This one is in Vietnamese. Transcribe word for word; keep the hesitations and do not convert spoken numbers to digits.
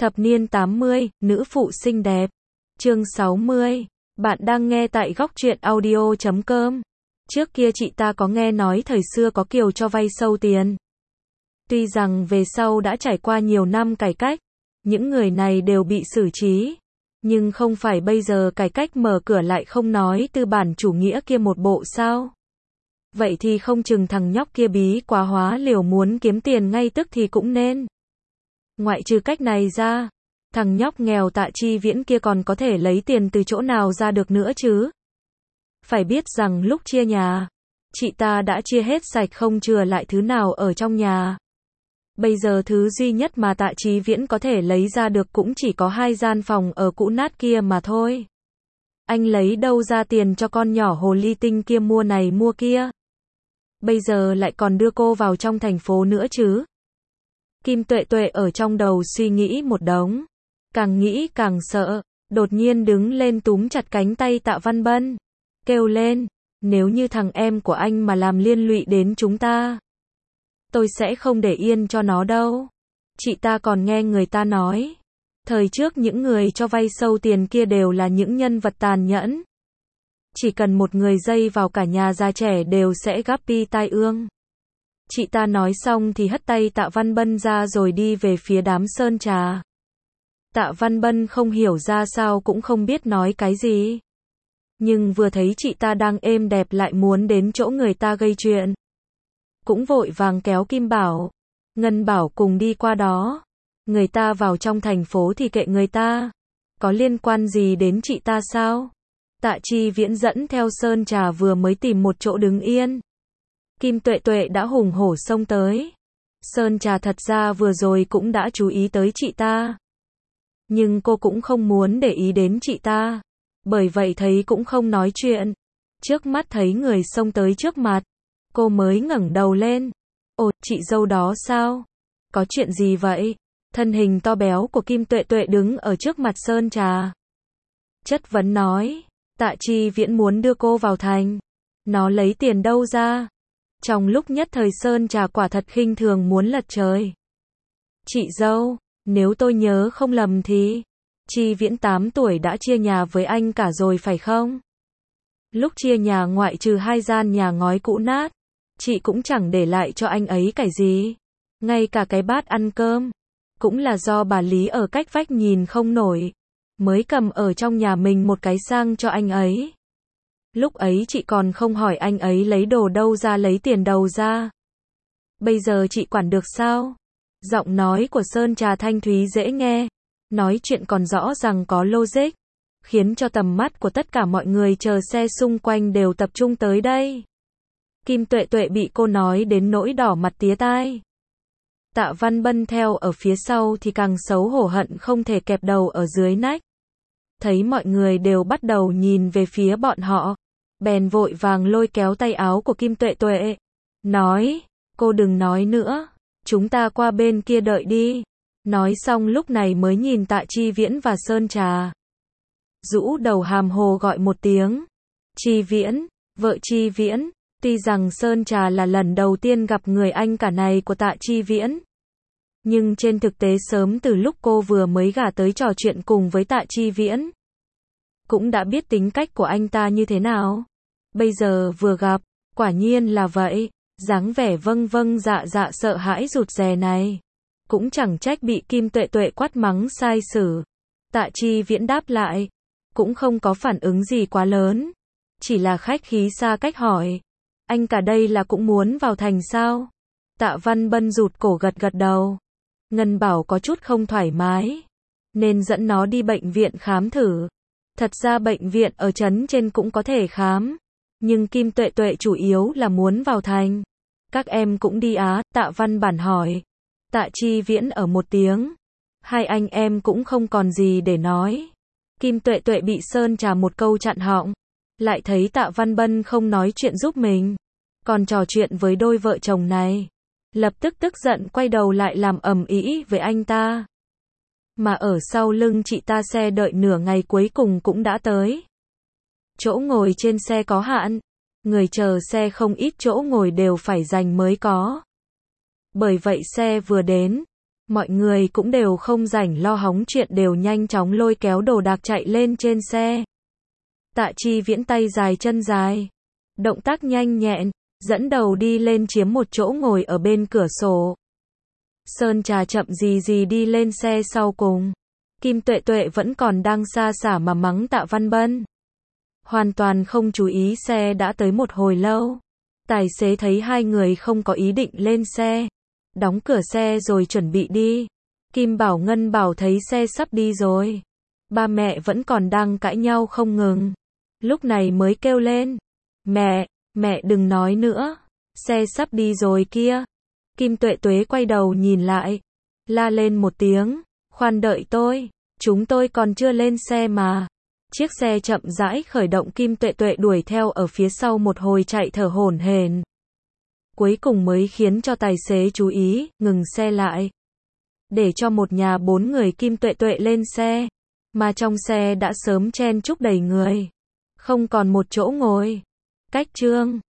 Thập niên tám mươi, nữ phụ xinh đẹp. Chương sáu mươi. Bạn đang nghe tại góc truyện audio chấm com. Trước kia chị ta có nghe nói thời xưa có kiểu cho vay sâu tiền. Tuy rằng về sau đã trải qua nhiều năm cải cách, những người này đều bị xử trí. Nhưng không phải bây giờ cải cách mở cửa lại không nói tư bản chủ nghĩa kia một bộ sao? Vậy thì không chừng thằng nhóc kia bí quá hóa liều muốn kiếm tiền ngay tức thì cũng nên. Ngoại trừ cách này ra, thằng nhóc nghèo Tạ Chi Viễn kia còn có thể lấy tiền từ chỗ nào ra được nữa chứ? Phải biết rằng lúc chia nhà, chị ta đã chia hết sạch không chừa lại thứ nào ở trong nhà. Bây giờ thứ duy nhất mà Tạ Chi Viễn có thể lấy ra được cũng chỉ có hai gian phòng ở cũ nát kia mà thôi. Anh lấy đâu ra tiền cho con nhỏ hồ ly tinh kia mua này mua kia? Bây giờ lại còn đưa cô vào trong thành phố nữa chứ? Kim Tuệ Tuệ ở trong đầu suy nghĩ một đống. Càng nghĩ càng sợ, đột nhiên đứng lên túm chặt cánh tay Tạ Văn Bân. Kêu lên, nếu như thằng em của anh mà làm liên lụy đến chúng ta, tôi sẽ không để yên cho nó đâu. Chị ta còn nghe người ta nói, thời trước những người cho vay sâu tiền kia đều là những nhân vật tàn nhẫn. Chỉ cần một người dây vào cả nhà già trẻ đều sẽ gắp pi tai ương. Chị ta nói xong thì hất tay Tạ Văn Bân ra rồi đi về phía đám sơn trà. Tạ Văn Bân không hiểu ra sao cũng không biết nói cái gì. Nhưng vừa thấy chị ta đang êm đẹp lại muốn đến chỗ người ta gây chuyện. Cũng vội vàng kéo Kim Bảo, Ngân Bảo cùng đi qua đó. Người ta vào trong thành phố thì kệ người ta. Có liên quan gì đến chị ta sao? Tạ Chi Viễn dẫn theo sơn trà vừa mới tìm một chỗ đứng yên. Kim Tuệ Tuệ đã hùng hổ xông tới. Sơn trà thật ra vừa rồi cũng đã chú ý tới chị ta. Nhưng cô cũng không muốn để ý đến chị ta. Bởi vậy thấy cũng không nói chuyện. Trước mắt thấy người xông tới trước mặt, cô mới ngẩng đầu lên. Ồ, chị dâu đó sao? Có chuyện gì vậy? Thân hình to béo của Kim Tuệ Tuệ đứng ở trước mặt sơn trà. Chất vấn nói, Tạ Chi Viễn muốn đưa cô vào thành. Nó lấy tiền đâu ra? Trong lúc nhất thời sơn trà quả thật khinh thường muốn lật trời. Chị dâu, nếu tôi nhớ không lầm thì Chi Viễn tám tuổi đã chia nhà với anh cả rồi phải không? Lúc chia nhà ngoại trừ hai gian nhà ngói cũ nát, chị cũng chẳng để lại cho anh ấy cái gì. Ngay cả cái bát ăn cơm, cũng là do bà Lý ở cách vách nhìn không nổi, mới cầm ở trong nhà mình một cái sang cho anh ấy. Lúc ấy chị còn không hỏi anh ấy lấy đồ đâu ra lấy tiền đâu ra. Bây giờ chị quản được sao? Giọng nói của sơn trà thanh thúy dễ nghe, nói chuyện còn rõ ràng có logic, khiến cho tầm mắt của tất cả mọi người chờ xe xung quanh đều tập trung tới đây. Kim Tuệ Tuệ bị cô nói đến nỗi đỏ mặt tía tai. Tạ Văn Bân theo ở phía sau thì càng xấu hổ hận không thể kẹp đầu ở dưới nách. Thấy mọi người đều bắt đầu nhìn về phía bọn họ, bèn vội vàng lôi kéo tay áo của Kim Tuệ Tuệ. Nói, cô đừng nói nữa, chúng ta qua bên kia đợi đi. Nói xong lúc này mới nhìn Tạ Chi Viễn và sơn trà. Rũ đầu hàm hồ gọi một tiếng. Chi Viễn, vợ Chi Viễn. Tuy rằng sơn trà là lần đầu tiên gặp người anh cả này của Tạ Chi Viễn. Nhưng trên thực tế sớm từ lúc cô vừa mới gả tới trò chuyện cùng với Tạ Chi Viễn, cũng đã biết tính cách của anh ta như thế nào. Bây giờ vừa gặp, quả nhiên là vậy, dáng vẻ vâng vâng dạ dạ sợ hãi rụt rè này. Cũng chẳng trách bị Kim Tuệ Tuệ quát mắng sai sử. Tạ Chi Viễn đáp lại, cũng không có phản ứng gì quá lớn. Chỉ là khách khí xa cách hỏi, anh cả đây là cũng muốn vào thành sao? Tạ Văn Bân rụt cổ gật gật đầu. Ngân Bảo có chút không thoải mái, nên dẫn nó đi bệnh viện khám thử. Thật ra bệnh viện ở trấn trên cũng có thể khám, nhưng Kim Tuệ Tuệ chủ yếu là muốn vào thành. Các em cũng đi á? Tạ Văn Bản hỏi. Tạ Chi Viễn ở một tiếng. Hai anh em cũng không còn gì để nói. Kim Tuệ Tuệ bị sơn trà một câu chặn họng. Lại thấy Tạ Văn Bân không nói chuyện giúp mình, còn trò chuyện với đôi vợ chồng này. Lập tức tức giận quay đầu lại làm ầm ĩ với anh ta. Mà ở sau lưng chị ta xe đợi nửa ngày cuối cùng cũng đã tới. Chỗ ngồi trên xe có hạn, người chờ xe không ít chỗ ngồi đều phải dành mới có. Bởi vậy xe vừa đến, Mọi người cũng đều không rảnh lo hóng chuyện, đều nhanh chóng lôi kéo đồ đạc chạy lên trên xe. Tạ Chi Viễn tay dài chân dài, động tác nhanh nhẹn, dẫn đầu đi lên chiếm một chỗ ngồi ở bên cửa sổ. Sơn Trà chậm gì gì đi lên xe sau cùng. Kim Tuệ Tuệ vẫn còn đang xa xả mà mắng Tạ Văn Bân. Hoàn toàn không chú ý xe đã tới một hồi lâu. Tài xế thấy hai người không có ý định lên xe, đóng cửa xe rồi chuẩn bị đi. Kim Bảo Ngân bảo thấy xe sắp đi rồi, ba mẹ vẫn còn đang cãi nhau không ngừng. Lúc này mới kêu lên, mẹ, mẹ đừng nói nữa, xe sắp đi rồi kia. Kim Tuệ Tuế quay đầu nhìn lại, la lên một tiếng, khoan đợi tôi, chúng tôi còn chưa lên xe mà. Chiếc xe chậm rãi khởi động, Kim Tuệ Tuệ đuổi theo ở phía sau một hồi chạy thở hổn hển. Cuối cùng mới khiến cho tài xế chú ý, ngừng xe lại. Để cho một nhà bốn người Kim Tuệ Tuệ lên xe, mà trong xe đã sớm chen chúc đầy người, không còn một chỗ ngồi. Cách chương